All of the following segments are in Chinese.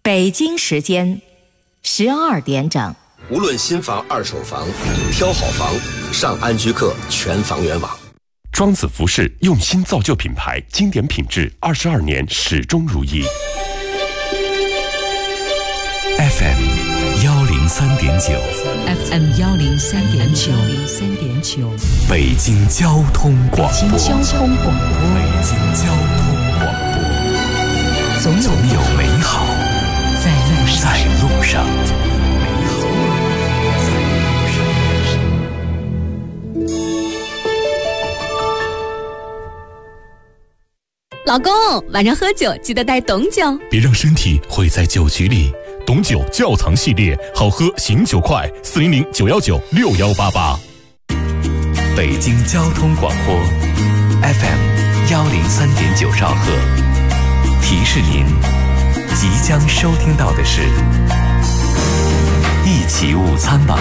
北京时间12点整。 无论新房、二手房，挑好房，上安居客全房源网。 庄子服饰用心造就品牌，经典品质，22年始终如一。 FM 103.9 FM 103.9 北京交通广播。 北京交通广播。 北京交通广播。总有美好在路上。 老公，晚上喝酒记得带董酒， 别让身体毁在酒局里。董酒窖藏系列，好喝醒酒快，400-919-6188。 北京交通广播 FM 103.9兆赫，提示您即将收听到的是一起午餐吧。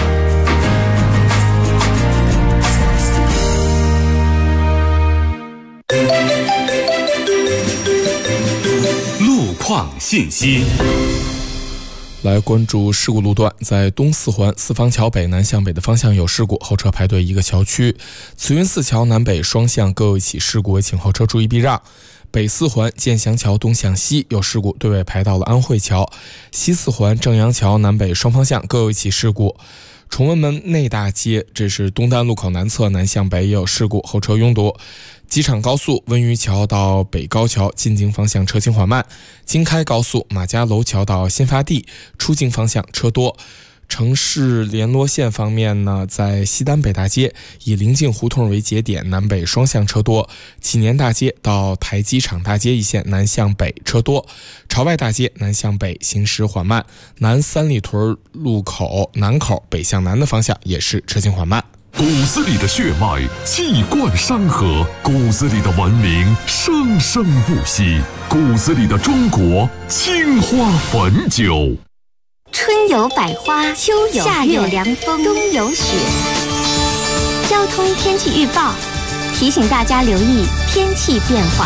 路况信息。 来关注事故路段，在东四环四方桥北南向北的方向有事故，后车排队一个桥区。慈云寺桥南北双向各有一起事故，请后车注意避让。北四环建祥桥东向西有事故，对外排到了安慧桥。西四环正阳桥南北双方向各有一起事故。崇文门内大街，这是东单路口南侧南向北也有事故，后车拥堵。机场高速温榆桥到北高桥进京方向车行缓慢。京开高速马家楼桥到新发地出京方向车多。城市联络线方面呢，在西单北大街以临近胡同为节点，南北双向车多。祈年大街到台机场大街一线南向北车多。朝外大街南向北行驶缓慢。南三里屯路口南口北向南的方向也是车行缓慢。 骨子里的血脉气贯山河，骨子里的文明生生不息，骨子里的中国青花汾酒。 春有百花，秋有夏有凉风，冬有雪。交通天气预报提醒大家留意天气变化。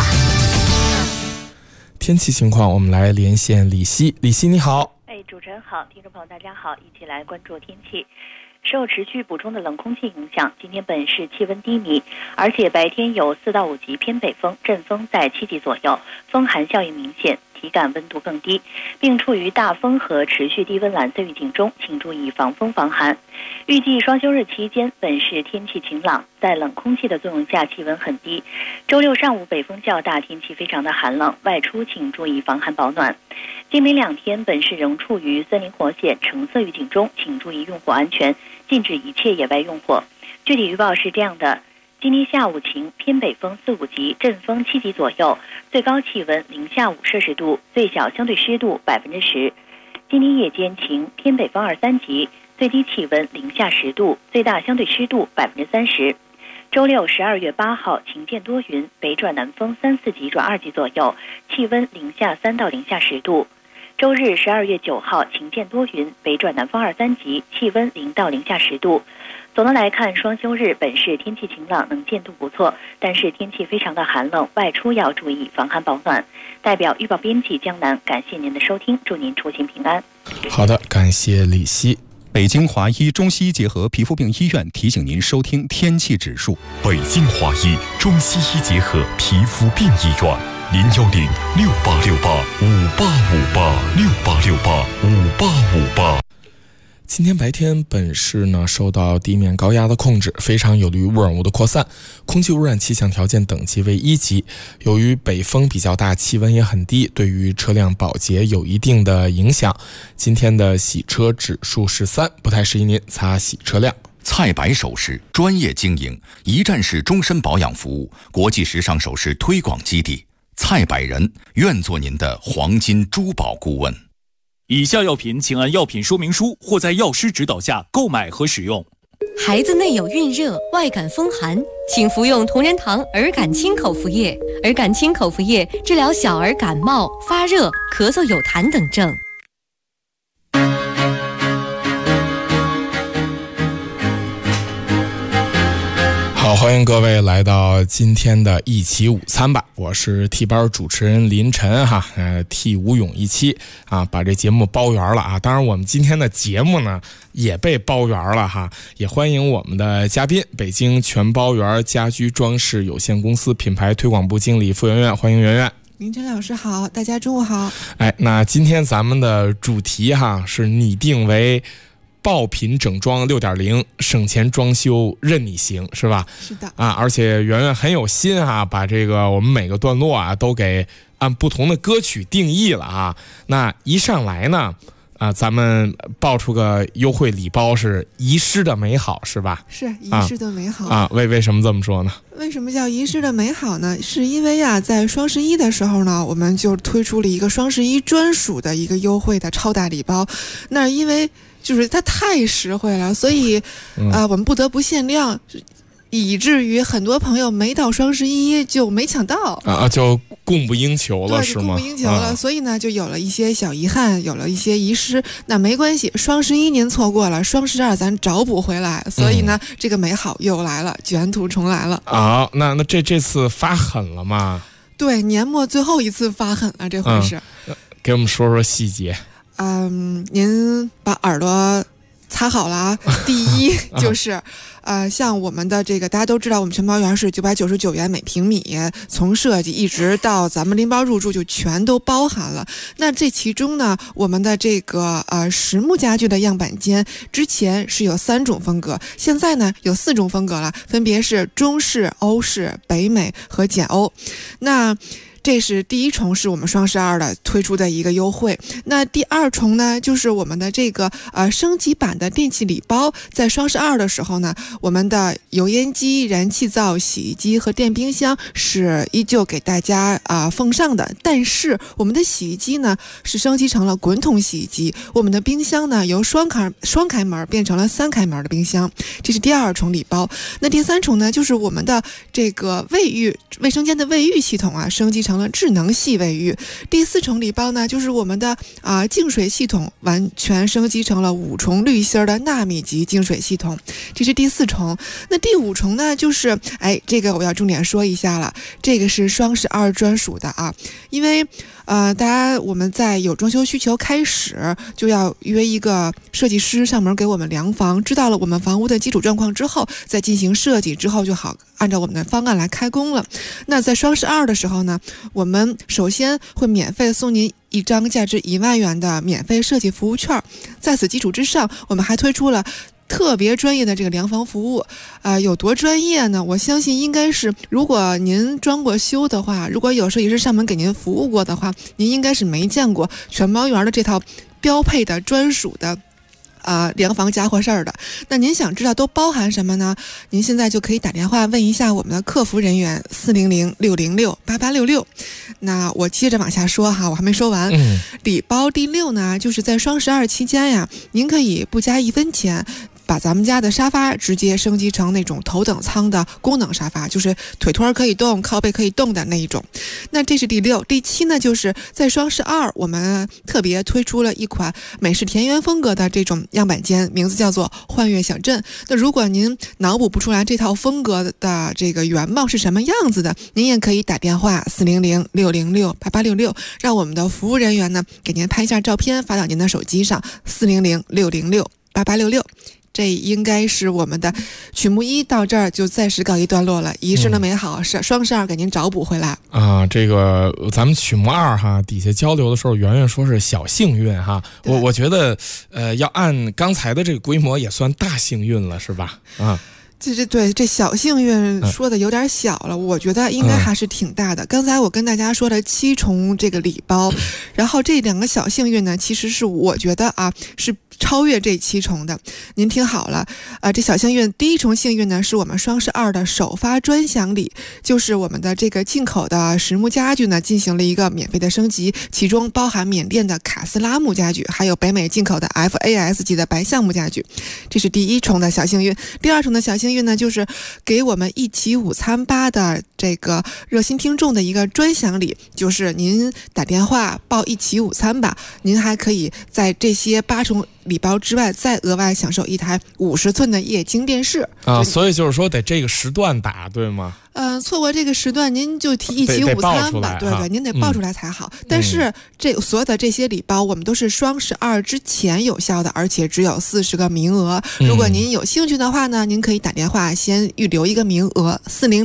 天气情况，我们来连线李希。李希你好。 主持人好，听众朋友大家好，一起来关注天气。受持续补充的冷空气影响，今天本市气温低迷，而且白天有4到5级偏北风，阵风在7级左右，风寒效应明显，体感温度更低，并处于大风和持续低温蓝色预警中，请注意防风防寒。预计双休日期间，本市天气晴朗，在冷空气的作用下，气温很低。周六上午北风较大，天气非常的寒冷，外出请注意防寒保暖。今明2天，本市仍处于森林火险橙色预警中，请注意用火安全，禁止一切野外用火。具体预报是这样的：今天下午晴，偏北风4、5级，阵风7级左右，最高气温零下5摄氏度，最小相对湿度10%。今天夜间晴，偏北风2、3级，最低气温零下10度，最大相对湿度30%。周六12月8号晴间多云，北转南风3、4级转2级左右，气温零下3到零下10度。周日12月9号晴间多云，北转南风2、3级，气温0到零下10度。总的来看，双休日本市天气晴朗，能见度不错，但是天气非常的寒冷，外出要注意防寒保暖。代表预报编辑江南，感谢您的收听，祝您出行平安。 好的，感谢李希。 北京华医中西医结合皮肤病医院提醒您收听天气指数。 北京华医中西医结合皮肤病医院，010-6868-5858，6868-5858。 今天白天本市呢受到地面高压的控制，非常有利于污染物的扩散，空气污染气象条件等级为1级。由于北风比较大，气温也很低，对于车辆保洁有一定的影响。今天的洗车指数是3，不太适宜您擦洗车辆。 蔡白首饰专业经营，一站式终身保养服务，国际时尚首饰推广基地。蔡百人愿做您的黄金珠宝顾问。 以下药品请按药品说明书或在药师指导下购买和使用。 孩子内有孕热、外感风寒，请服用同仁堂儿感清口服液。儿感清口服液治疗小儿感冒、发热、咳嗽、有痰等症。 好，欢迎各位来到今天的一起午餐吧，我是替班主持人林晨哈，替吴勇一期啊，把这节目包圆了啊。当然我们今天的节目呢也被包圆了哈，也欢迎我们的嘉宾，北京全包圆家居装饰有限公司品牌推广部经理付媛媛，欢迎媛媛。 林晨老师好，大家中午好。 哎，那今天咱们的主题哈是拟定为爆品整装 6.0 省钱装修任你行，是吧？ 是的啊，而且媛媛很有心啊，把这个我们每个段落啊都给按不同的歌曲定义了啊。那一上来呢咱们爆出个优惠礼包是遗失的美好，是吧？ 是遗失的美好啊。为什么这么说呢？ 为什么叫遗失的美好呢？是因为在双11的时候呢，我们就推出了一个双11专属的一个优惠的超大礼包。那因为就是它太实惠了，所以我们不得不限量，以至于很多朋友没到双11就没抢到就供不应求了， 对， 是吗？ 供不应求了，所以呢就有了一些小遗憾，有了一些遗失。那没关系，双11您错过了，双12咱找补回来，所以呢这个美好又来了，卷土重来了啊。那这次发狠了吗？ 对，年末最后一次发狠了，这回是。 给我们说说细节。 您把耳朵擦好了啊。第一就是像我们的这个大家都知道，我们全包圆是999元每平米，从设计一直到咱们拎包入住就全都包含了。那这其中呢，我们的这个实木家具的样板间之前是有3种风格，现在呢有4种风格了，分别是中式、欧式、北美和简欧。那这是第一重，是我们双12的推出的一个优惠。那第2重呢，就是我们的这个升级版的电器礼包，在双12的时候呢，我们的油烟机、燃气灶、洗衣机和电冰箱是依旧给大家奉上的，但是我们的洗衣机呢是升级成了滚筒洗衣机，我们的冰箱呢由双开门变成了3开门的冰箱，这是第2重礼包。那第3重呢，就是我们的这个卫生间的卫浴系统升级成了智能系卫浴。第4重礼包呢，就是我们的净水系统完全升级成了5重滤芯的纳米级净水系统，这是第4重。那第5重呢，就是这个我要重点说一下了，这个是双12专属的啊，因为大家我们在有装修需求开始就要约一个设计师上门给我们量房，知道了我们房屋的基础状况之后，再进行设计，之后就好按照我们的方案来开工了。那在双12的时候呢，我们首先会免费送您一张价值1万元的免费设计服务券，在此基础之上，我们还推出了特别专业的这个量房服务。有多专业呢？我相信应该是，如果您装过修的话，如果有设计师上门给您服务过的话，您应该是没见过全包圆的这套标配的专属的量房家伙事儿的。那您想知道都包含什么呢？您现在就可以打电话问一下我们的客服人员400-606-8866。那我接着往下说哈，我还没说完。礼包第6呢，就是在双12期间呀，您可以不加1分钱，把咱们家的沙发直接升级成那种头等舱的功能沙发，就是腿托可以动、靠背可以动的那一种。那这是第6。第7呢，就是在双12我们特别推出了一款美式田园风格的这种样板间，名字叫做幻乐小镇。那如果您脑补不出来这套风格的这个原貌是什么样子的，您也可以打电话400-606-8866，让我们的服务人员呢给您拍一下照片发到您的手机上，400-606-8866。这应该是我们的曲目1到这儿就暂时告一段落了，遗失的美好是双12给您找补回来这个咱们曲目2哈，底下交流的时候，圆圆说是小幸运哈，我觉得要按刚才的这个规模也算大幸运了，是吧？ 这小幸运说的有点小了，我觉得应该还是挺大的。刚才我跟大家说了7重这个礼包，然后这2个小幸运呢，其实是我觉得是超越这7重的。您听好了，这小幸运第1重幸运呢，是我们双12的首发专享礼，就是我们的这个进口的实木家具呢进行了一个免费的升级，其中包含缅甸的卡斯拉木家具，还有北美进口的 FAS 级的白橡木家具。这是第1重的小幸运。第2重的小幸运呢，就是给我们一起午餐吧的这个热心听众的一个专享礼，就是您打电话报一起午餐吧，您还可以在这些8重礼包之外，再额外享受一台50寸的液晶电视啊。所以就是说得这个时段打，对吗？ 错过这个时段，您就提一起午餐吧，对对，您得报出来才好。但是所有的这些礼包，我们都是双12之前有效的，而且只有40个名额。如果您有兴趣的话呢，您可以打电话先预留一个名额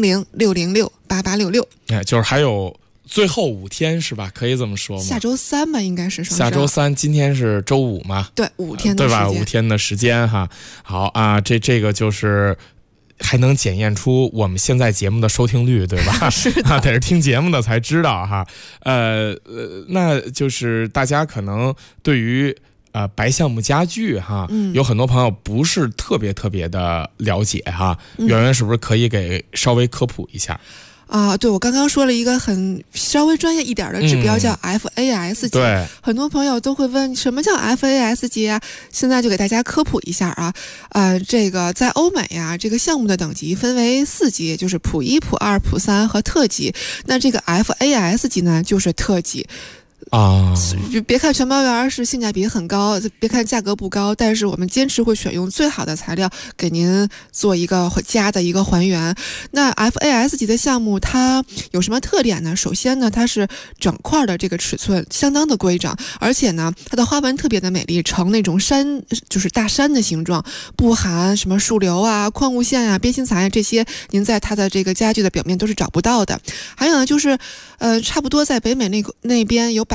，400-606-8866。 就是还有最后5天是吧？可以这么说吗？ 下周3吧，应该是双12。 下周3，今天是周5嘛？ 对，5天的时间， 对吧？5天的时间哈。好啊，这个就是。还能检验出我们现在节目的收听率，对吧？ 是的， 得是听节目的才知道哈。那就是大家可能对于白橡木家具哈，有很多朋友不是特别的了解哈。圆圆是不是可以给稍微科普一下？ 对，我刚刚说了一个稍微专业一点的指标，叫 FAS 级。 对， 很多朋友都会问什么叫 FAS 级啊？现在就给大家科普一下啊。这个在欧美呀，这个项目的等级分为4级，就是普1、普2、普3和特级。那这个 FAS 级呢，就是特级。别看全包圆是性价比很高，别看价格不高，但是我们坚持会选用最好的材料给您做一个家的一个还原。那 FAS 级的项目它有什么特点呢？首先呢，它是整块的这个尺寸相当的规整，而且呢，它的花纹特别的美丽，呈那种山，就是大山的形状，不含什么树瘤啊、矿物线啊、边心材啊，这些您在它的这个家具的表面都是找不到的。还有呢，就是差不多在北美那边有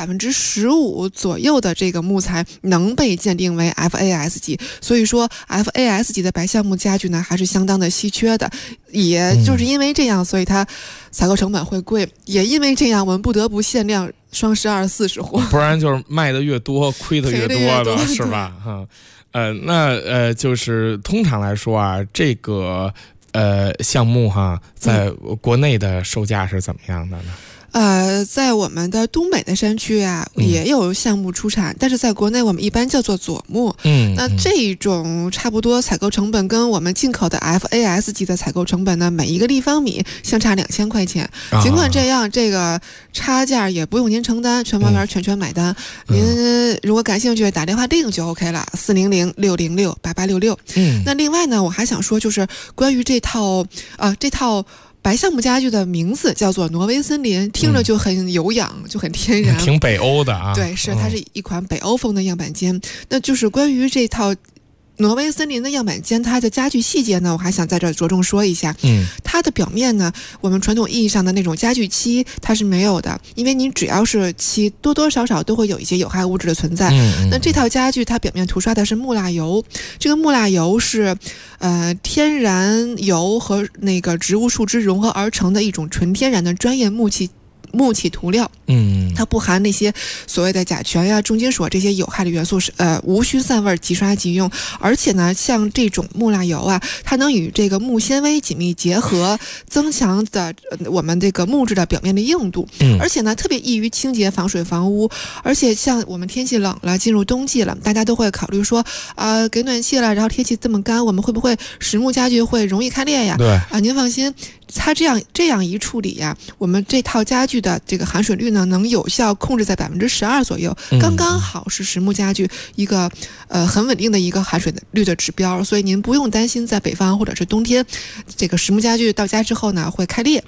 15%左右的这个木材能被鉴定为 FAS 级，所以说 FAS 级的白橡木家具呢还是相当的稀缺的，也就是因为这样，所以它采购成本会贵，也因为这样我们不得不限量双12 40户， 不然就是卖的越多亏的越多的是吧？那就是通常来说啊，这个项目哈，在国内的售价是怎么样的呢？ 在我们的东北的山区啊，也有项目出产，但是在国内我们一般叫做佐木。那这种差不多采购成本跟我们进口的 FAS 级的采购成本呢，每一个立方米相差2000块钱。尽管这样，这个差价也不用您承担，全包圆全买单。您如果感兴趣，打电话订就 OK 了，400-606-8866。那另外呢，我还想说，就是关于这套白橡木家具的名字叫做挪威森林，听着就很有氧，就很天然， 挺北欧的啊。 对，它是一款北欧风的样板间。那就是关于这套挪威森林的样板间，它的家具细节呢，我还想在这着重说一下。它的表面呢，我们传统意义上的那种家具漆它是没有的，因为你只要是漆，多多少少都会有一些有害物质的存在。那这套家具它表面涂刷的是木蜡油，这个木蜡油是天然油和那个植物树脂融合而成的一种纯天然的专业木器涂料。它不含那些所谓的甲醛呀、重金属这些有害的元素，无需散味，即刷即用。而且呢，像这种木蜡油啊，它能与这个木纤维紧密结合，增强的我们这个木质的表面的硬度。而且呢，特别易于清洁、防水、防污。而且像我们天气冷了，进入冬季了，大家都会考虑说，给暖气了，然后天气这么干，我们会不会实木家具会容易开裂呀？ 对您放心，它这样一处理呀，我们这套家具的这个含水率呢，能有效控制在12%左右，刚刚好是实木家具一个很稳定的一个含水率的指标，所以您不用担心在北方或者是冬天，这个实木家具到家之后呢会开裂。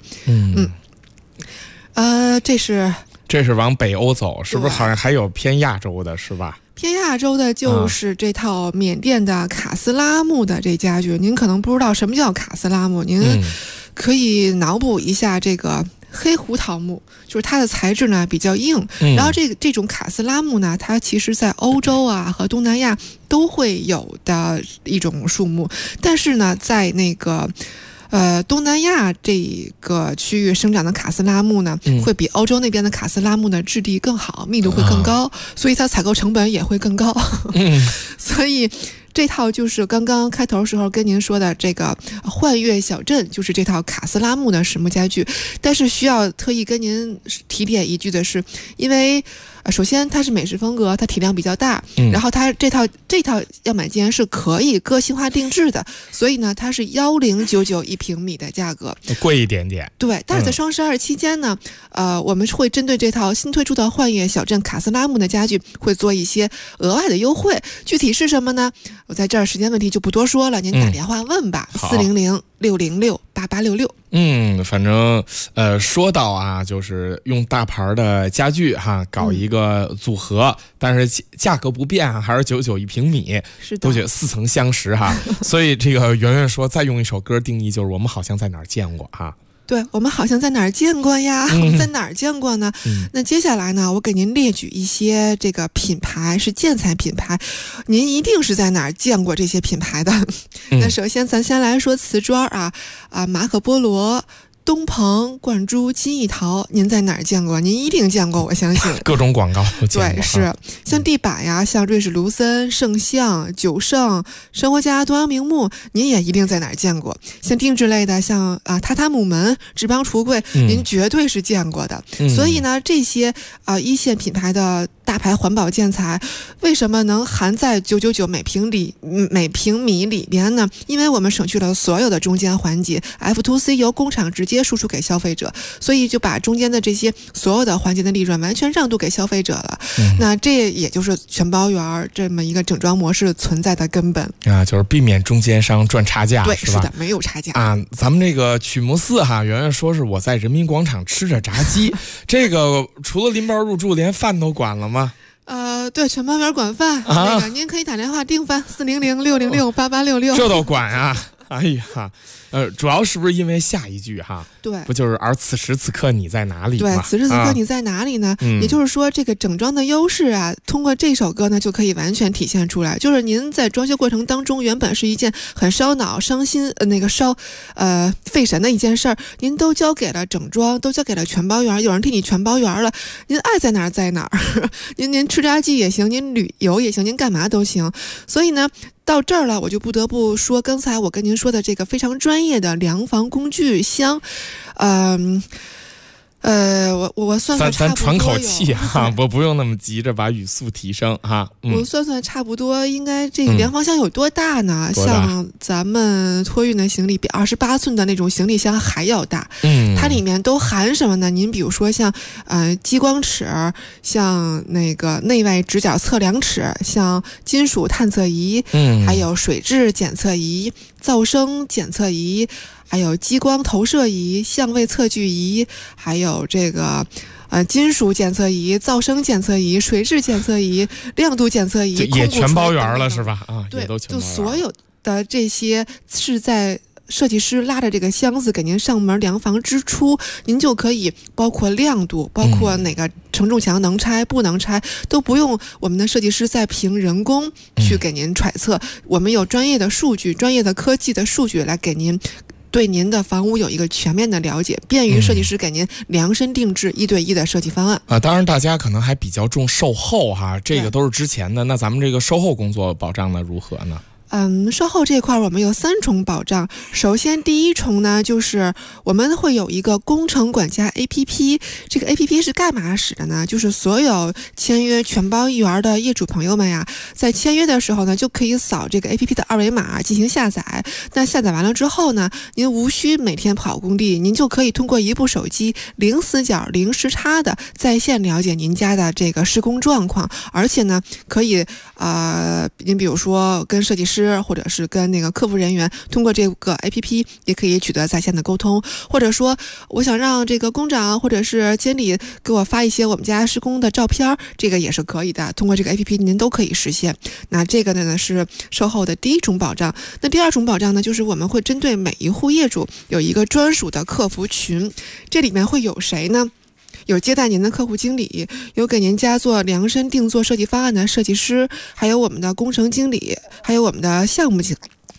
这是往北欧走，是不是？好像还有偏亚洲的，是吧？ 偏亚洲的就是这套缅甸的卡斯拉木的这家具，您可能不知道什么叫卡斯拉木，您可以脑补一下这个黑胡桃木，就是它的材质呢比较硬，然后这种卡斯拉木呢，它其实在欧洲啊和东南亚都会有的一种树木，但是呢，在那个东南亚这个区域生长的卡斯拉木呢，会比欧洲那边的卡斯拉木的质地更好，密度会更高，所以它采购成本也会更高。所以这套就是刚刚开头时候跟您说的这个幻月小镇，就是这套卡斯拉木的实木家具。但是需要特意跟您提点一句的是，因为首先它是美式风格，它体量比较大，然后它这套样板间是可以个性化定制的，所以呢它是1099一平米的价格， 贵一点点。 对，但是在双12期间呢，我们会针对这套新推出的幻夜小镇卡斯拉木的家具会做一些额外的优惠，具体是什么呢？我在这儿时间问题就不多说了，您打电话问吧，400-606-8866。 反正说到啊，就是用大牌的家具哈搞一个组合，但是价格不变啊，还是99一平米， 是的， 都觉得似曾相识哈。所以这个圆圆说，再用一首歌定义，就是我们好像在哪儿见过哈。 对，我们好像在哪儿见过呀？我们在哪儿见过呢？那接下来呢，我给您列举一些这个品牌，是建材品牌，您一定是在哪儿见过这些品牌的。那首先咱先来说瓷砖啊，马可波罗、东鹏、冠珠、金艺陶，您在哪儿见过？您一定见过，我相信。 各种广告都见过。 对，是像地板呀，像瑞士卢森、圣象、九盛、生活家、东阳明目，您也一定在哪儿见过。像定制类的，像榻榻木门、志邦橱柜，您绝对是见过的。所以呢，这些一线品牌的大牌环保建材，为什么能含在999每平米里边呢？因为我们省去了所有的中间环节 ，F2C 由工厂直接输出给消费者，所以就把中间的这些所有的环节的利润完全让渡给消费者了。那这也就是全包圆这么一个整装模式存在的根本啊，就是避免中间商赚差价， 对， 是吧？ 是的，没有差价啊。咱们这个曲目4哈，圆圆说是我在人民广场吃着炸鸡，这个除了拎包入住，连饭都管了吗？ 对，全包圆管饭，那个您可以打电话订饭400-606-8866， 这都管啊！哎呀，主要是不是因为下一句哈？ 对， 不就是而此时此刻你在哪里吗？ 对，此时此刻你在哪里呢？也就是说，这个整装的优势啊，通过这首歌呢，就可以完全体现出来。就是您在装修过程当中，原本是一件很烧脑、伤心、费神的一件事儿，您都交给了整装，都交给了全包圆，有人替你全包圆了，您爱在哪儿在哪儿，您吃炸鸡也行，您旅游也行，您干嘛都行。所以呢，到这儿了，我就不得不说，刚才我跟您说的这个非常专业的量房工具箱，我算算差不多， 咱喘口气哈，我不用那么急着把语速提升哈。 我算算差不多，应该这个量房箱有多大呢？像咱们托运的行李比28寸的那种行李箱还要大。它里面都含什么呢？您比如说像激光尺，像那个内外直角测量尺，像金属探测仪，还有水质检测仪、噪声检测仪。还有激光投射仪、相位测距仪，还有这个金属检测仪、噪声检测仪、水质检测仪、亮度检测仪， 也全包圆了是吧？ 对， 也都全包圆了。 就所有的这些是在设计师拉着这个箱子给您上门量房之初，您就可以包括亮度，包括哪个承重墙能拆不能拆，都不用我们的设计师再凭人工去给您揣测。我们有专业的数据、专业的科技的数据来给您。对您的房屋有一个全面的了解，便于设计师给您量身定制1对1的设计方案当然大家可能还比较重售后哈，这个都是之前的。那咱们这个售后工作保障呢如何呢？ 售后这块我们有3重保障。首先第一重呢，就是我们会有一个工程管家 APP， 这个 APP 是干嘛使的呢？就是所有签约全包一元的业主朋友们呀，在签约的时候呢，就可以扫这个 APP 的2维码进行下载。那下载完了之后呢，您无需每天跑工地，您就可以通过一部手机零死角、零时差的在线了解您家的这个施工状况，而且呢，可以您比如说跟设计师或者是跟那个客服人员通过这个 APP 也可以取得在线的沟通，或者说我想让这个工长或者是监理给我发一些我们家施工的照片，这个也是可以的，通过这个 APP 您都可以实现。那这个呢是售后的第一种保障。那第二种保障呢，就是我们会针对每一户业主有一个专属的客服群，这里面会有谁呢？有接待您的客户经理，有给您家做量身定做设计方案的设计师，还有我们的工程经理，还有我们的项目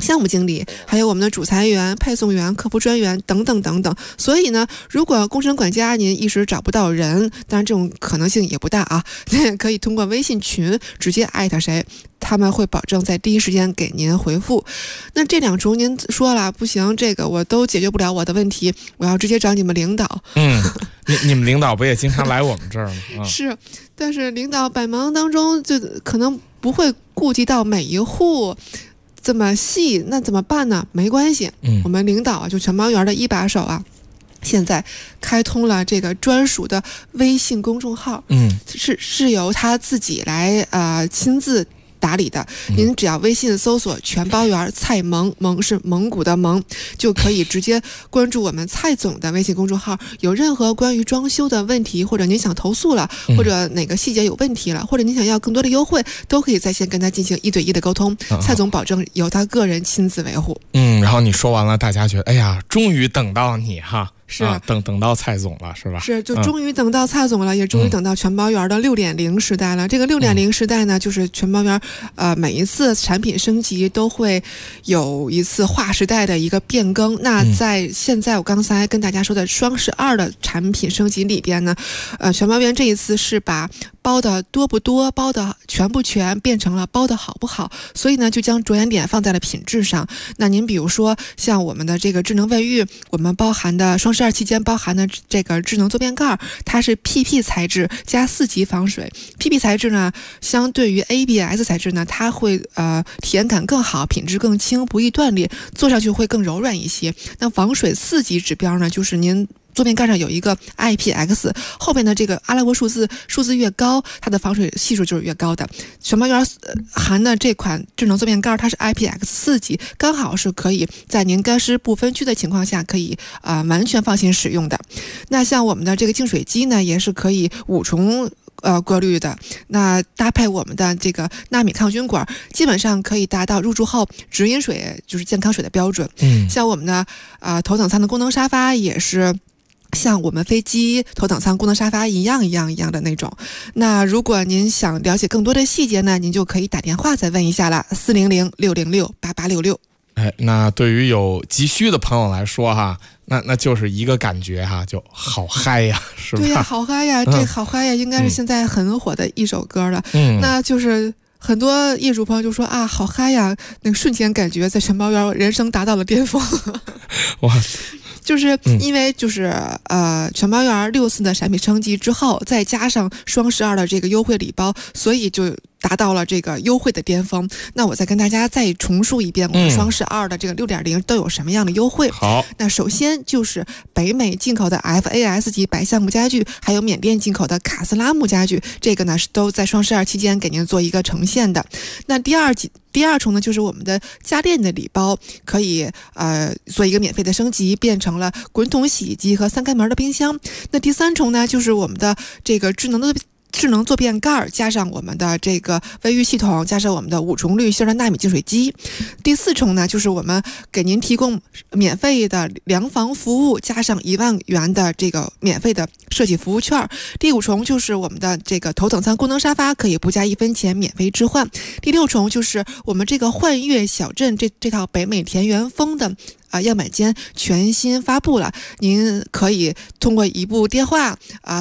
项目经理，还有我们的主裁员、配送员、客服专员等等等等。所以呢，如果工程管家您一时找不到人，当然这种可能性也不大啊，可以通过微信群直接艾特谁，他们会保证在第一时间给您回复。那这2重您说了不行，这个我都解决不了我的问题，我要直接找你们领导。 你们领导不也经常来我们这儿吗？ 是，但是领导百忙当中就可能不会顾及到每一户这么细，那怎么办呢？没关系，我们领导啊，就全猫园的一把手啊，现在开通了这个专属的微信公众号，是由他自己来亲自打理的。您只要微信搜索全包园蔡萌，萌是蒙古的蒙，就可以直接关注我们蔡总的微信公众号。有任何关于装修的问题，或者您想投诉了，或者哪个细节有问题了，或者您想要更多的优惠，都可以在线跟他进行1对1的沟通。蔡总保证由他个人亲自维护。 然后你说完了，大家觉得哎呀，终于等到你哈。 是等到蔡总了，是吧？ 是，就终于等到蔡总了，也终于等到全包园的6.0时代了。这个6.0时代呢，就是全包园每一次产品升级都会有一次划时代的一个变更。那在现在我刚才跟大家说的双12的产品升级里边呢，全包园这一次是把包的多不多、包的全不全变成了包的好不好，所以呢就将着眼点放在了品质上。那您比如说像我们的这个智能卫浴，我们包含的双12期间包含的这个智能坐便盖，它是 PP 材质加4级防水。PP 材质呢，相对于 ABS 材质呢，它会体验感更好，品质更轻，不易断裂，坐上去会更柔软一些。那防水4级指标呢，就是您坐便盖上有一个 IPX， 后边的这个阿拉伯数字越高，它的防水系数就是越高的。全包园含的这款智能坐便盖，它是 IPX 4级，刚好是可以在您干湿不分区的情况下，可以完全放心使用的。那像我们的这个净水机呢，也是可以5重过滤的。那搭配我们的这个纳米抗菌管，基本上可以达到入住后直饮水就是健康水的标准。像我们的头等舱的功能沙发也是像我们飞机头等舱功能沙发一样的那种。那如果您想了解更多的细节呢，您就可以打电话再问一下了，400-606-8866。 那对于有急需的朋友来说哈，那就是一个感觉哈，就好嗨呀，是吧？ 对呀，好嗨呀，这好嗨呀，应该是现在很火的一首歌了。那就是很多业主朋友就说啊，好嗨呀，那个瞬间感觉在全包园人生达到了巅峰。 哇！ 就是因为就是全包园6次的产品升级之后，再加上双12的这个优惠礼包，所以就达到了这个优惠的巅峰。那我再跟大家再重述一遍，我们双12的这个6.0都有什么样的优惠？ 好， 那首先就是北美进口的 FAS 级白橡木家具，还有缅甸进口的卡斯拉木家具，这个呢是都在双12期间给您做一个呈现的。那第二重呢，就是我们的家电的礼包，可以做一个免费的升级，变成了滚筒洗衣机和3开门的冰箱。那第3重呢，就是我们的这个智能坐便盖，加上我们的这个卫浴系统，加上我们的5重滤芯的纳米净水机。第4重呢，就是我们给您提供免费的量房服务，加上1万元的这个免费的设计服务券。第5重就是我们的这个头等舱功能沙发，可以不加1分钱免费置换。第6重就是我们这个幻月小镇这套北美田园风的样板间全新发布了，您可以通过一部电话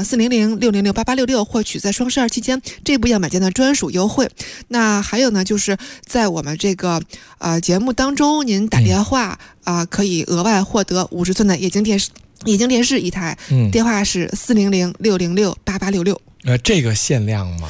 400-606-8866获取在双12期间这部样板间的专属优惠。那还有呢，就是在我们这个节目当中，您打电话可以额外获得50寸的液晶电视1台，电话是400-606-8866。 这个限量吗？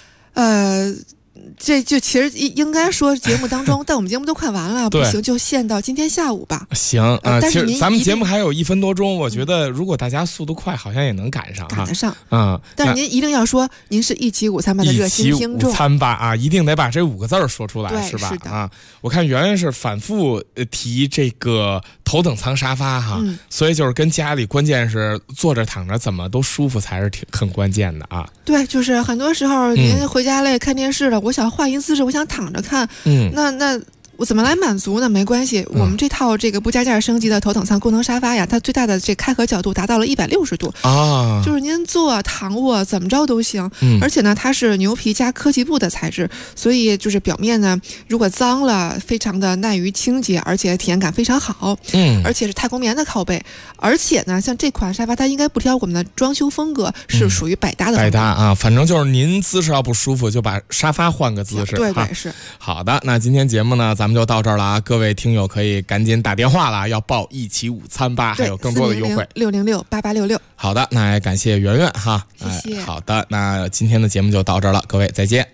这就其实应该说节目当中，但我们节目都快完了，不行就限到今天下午吧。 行其实咱们节目还有1分多钟，我觉得如果大家速度快，好像也能赶上。 赶得上。但是您一定要说您是一起午餐吧的热心听众。 一起午餐吧一定得把这5个字说出来，是吧？ 是的。 我看圆圆是反复提这个头等舱沙发哈，所以就是跟家里关键是坐着躺着怎么都舒服才是很关键的啊。 对，就是很多时候您回家累看电视了，我想换一姿势，我想躺着看，那我怎么来满足呢？没关系，我们这套这个不加价升级的头等舱功能沙发呀，它最大的这开合角度达到了160度啊， 就是您坐、躺卧怎么着都行。而且呢，它是牛皮加科技布的材质，所以就是表面呢，如果脏了，非常的耐于清洁，而且体验感非常好。而且是太空棉的靠背，而且呢，像这款沙发，它应该不挑我们的装修风格，是属于百搭的。 百搭啊，反正就是您姿势要不舒服，就把沙发换个姿势。 对对是。 好的，那今天节目呢，咱们就到这儿了啊！各位听友可以赶紧打电话了，要报一起午餐吧，还有更多的优惠。 606-8866。 好的，那也感谢圆圆哈， 谢谢。 好的，那今天的节目就到这儿了，各位再见。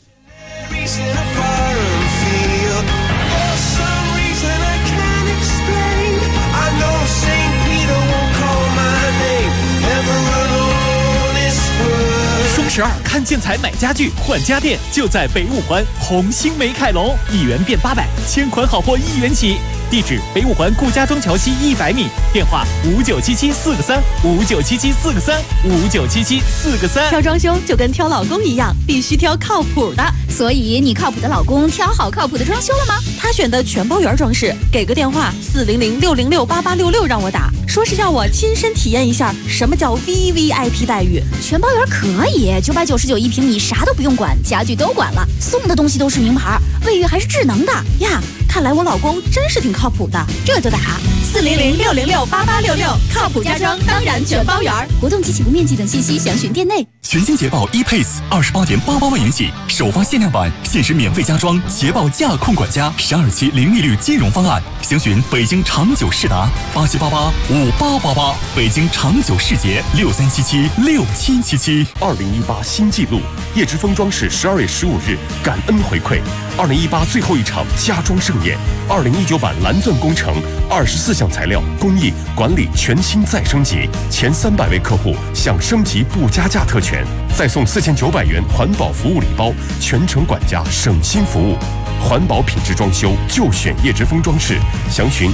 12看建材买家具换家电，就在北五环红星美凯龙，1元变800，千款好货1元起。地址：北五环顾家庄桥西100米，电话5977-4个3，5977-4个3，5977-4个3。 挑装修就跟挑老公一样，必须挑靠谱的。 所以你靠谱的老公挑好靠谱的装修了吗？ 他选的全包圆装饰，给个电话400-606-8866让我打，说是要我亲身体验一下什么叫 VVIP 待遇。 全包圆可以，999一平米，啥都不用管，家具都管了，送的东西都是名牌，卫浴还是智能的呀。看来我老公真是挺靠谱的，这就打400-606-8866，靠谱家装当然全包圆。 活动及起步面积等信息详询店内。 全新捷豹 ePace 28.88万元起，首发限量版，限时免费加装捷豹驾控管家，12期零利率金融方案，详询北京长久世达87885888，北京长久世捷63776777。 2018新纪录，叶之峰装饰12月15日感恩回馈，2018最后一场家装盛宴，2019版蓝钻工程24项材料工艺管理全新再升级，前300位客户享升级不加价特权，再送4900元环保服务礼包，全程管家省心服务，环保品质装修就选叶之峰装饰，详询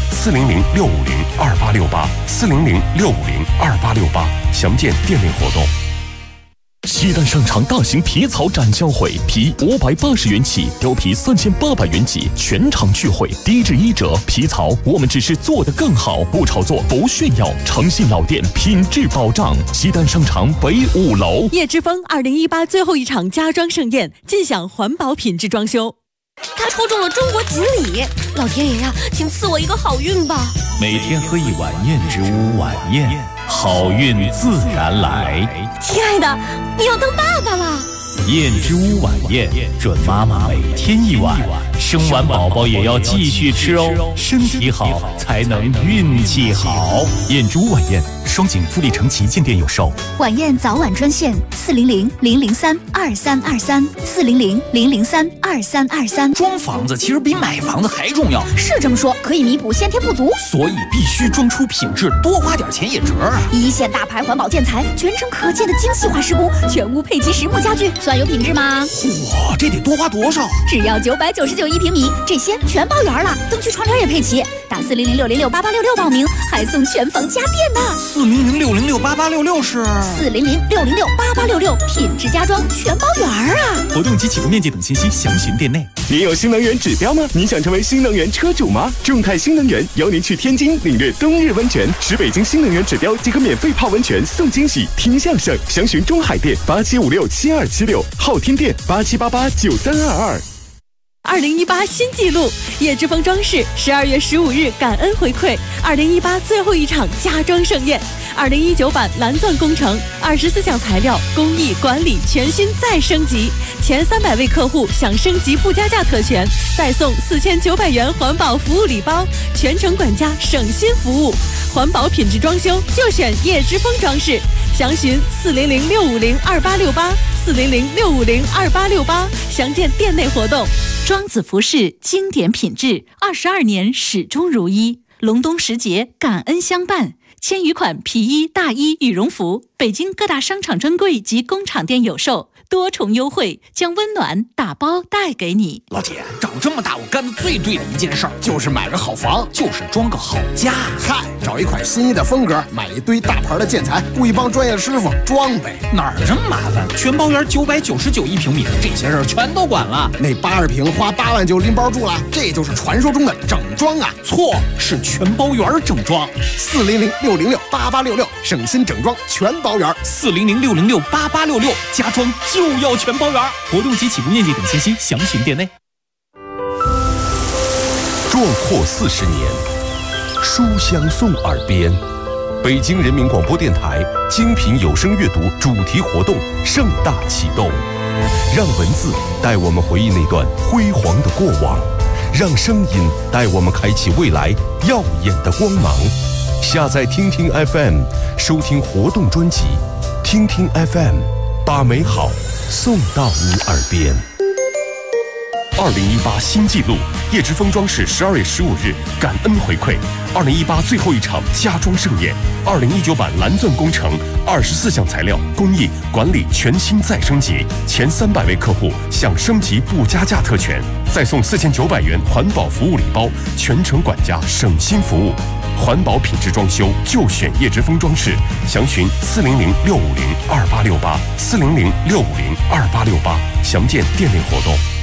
400-650-2868，400-650-2868，详见店内活动。 西单商场大型皮草展销会，皮580元起，貂皮3800元起，全场聚会，低至1折。皮草我们只是做得更好，不炒作，不炫耀，诚信老店，品质保障。西单商场北5楼。 叶之峰2018最后一场家装盛宴，尽享环保品质装修。他抽中了中国锦鲤，老天爷呀，请赐我一个好运吧！ 每天喝一碗燕之屋晚宴，好运自然来。 亲爱的，你要当爸爸了。 燕之屋晚宴，准妈妈每天1碗，生完宝宝也要继续吃哦，身体好才能运气好。燕之屋晚宴，双井富力城旗舰店有售。 晚宴早晚专线400-003-2323，400-003-2323。 装房子其实比买房子还重要， 是这么说，可以弥补先天不足， 所以必须装出品质，多花点钱也值啊！ 一线大牌环保建材，全程可见的精细化施工，全屋配齐实木家具，算有品质吗？ 哇，这得多花多少？ 只要999一平米，这些全包圆了，灯具窗帘也配齐。打400-606-8866报名，还送全房家电呢。 400-606-8866是 400-606-8866，品质家装全包圆啊！ 活动及起步面积等信息详询店内。 你有新能源指标吗？你想成为新能源车主吗？众泰新能源邀您去天津领略冬日温泉，使北京新能源指标即可免费泡温泉送惊喜，听相声。详询中海店87567276，昊天店87889322。 2018新纪录，叶之峰装饰12月15日感恩回馈2018最后一场家装盛宴，2019版蓝钻工程24项材料工艺管理全新再升级，前300位客户享升级不加价特权，再送4900元环保服务礼包，全程管家省心服务，环保品质装修就选叶之峰装饰，详询400-650-2868，400-650-2868，详见店内活动。 庄子服饰经典品质，22年始终如一，隆冬时节感恩相伴。 千余款皮衣、大衣、羽绒服，北京各大商场专柜及工厂店有售，多重优惠，将温暖打包带给你。 老铁，长这么大我干的最对的一件事儿，就是买个好房，就是装个好家。 嗨，找一款心仪的风格，买一堆大牌的建材，雇一帮专业师傅装呗。 哪儿这么麻烦？全包圆999一平米，这些事儿全都管了。 那80平花8万就拎包住了，这就是传说中的整装啊！ 错，是全包圆整装。 400-606-8866，省心整装全包圆。 400-606-8866，家装就要全包圆。活动及起步面积等信息详询店内。 壮阔40年，书香送耳边。北京人民广播电台精品有声阅读主题活动盛大启动，让文字带我们回忆那段辉煌的过往，让声音带我们开启未来耀眼的光芒。下载听听 FM， 收听活动专辑，听听 FM， 把美好送到你耳边。2018新纪录，叶之峰装饰12月15日感恩回馈2018最后一场家装盛宴，2019版蓝钻工程24项材料工艺管理全新再升级，前300位客户享升级不加价特权，再送4900元环保服务礼包，全程管家省心服务，环保品质装修就选叶之峰装饰，详询400-650-2868，400-650-2868，详见店内活动。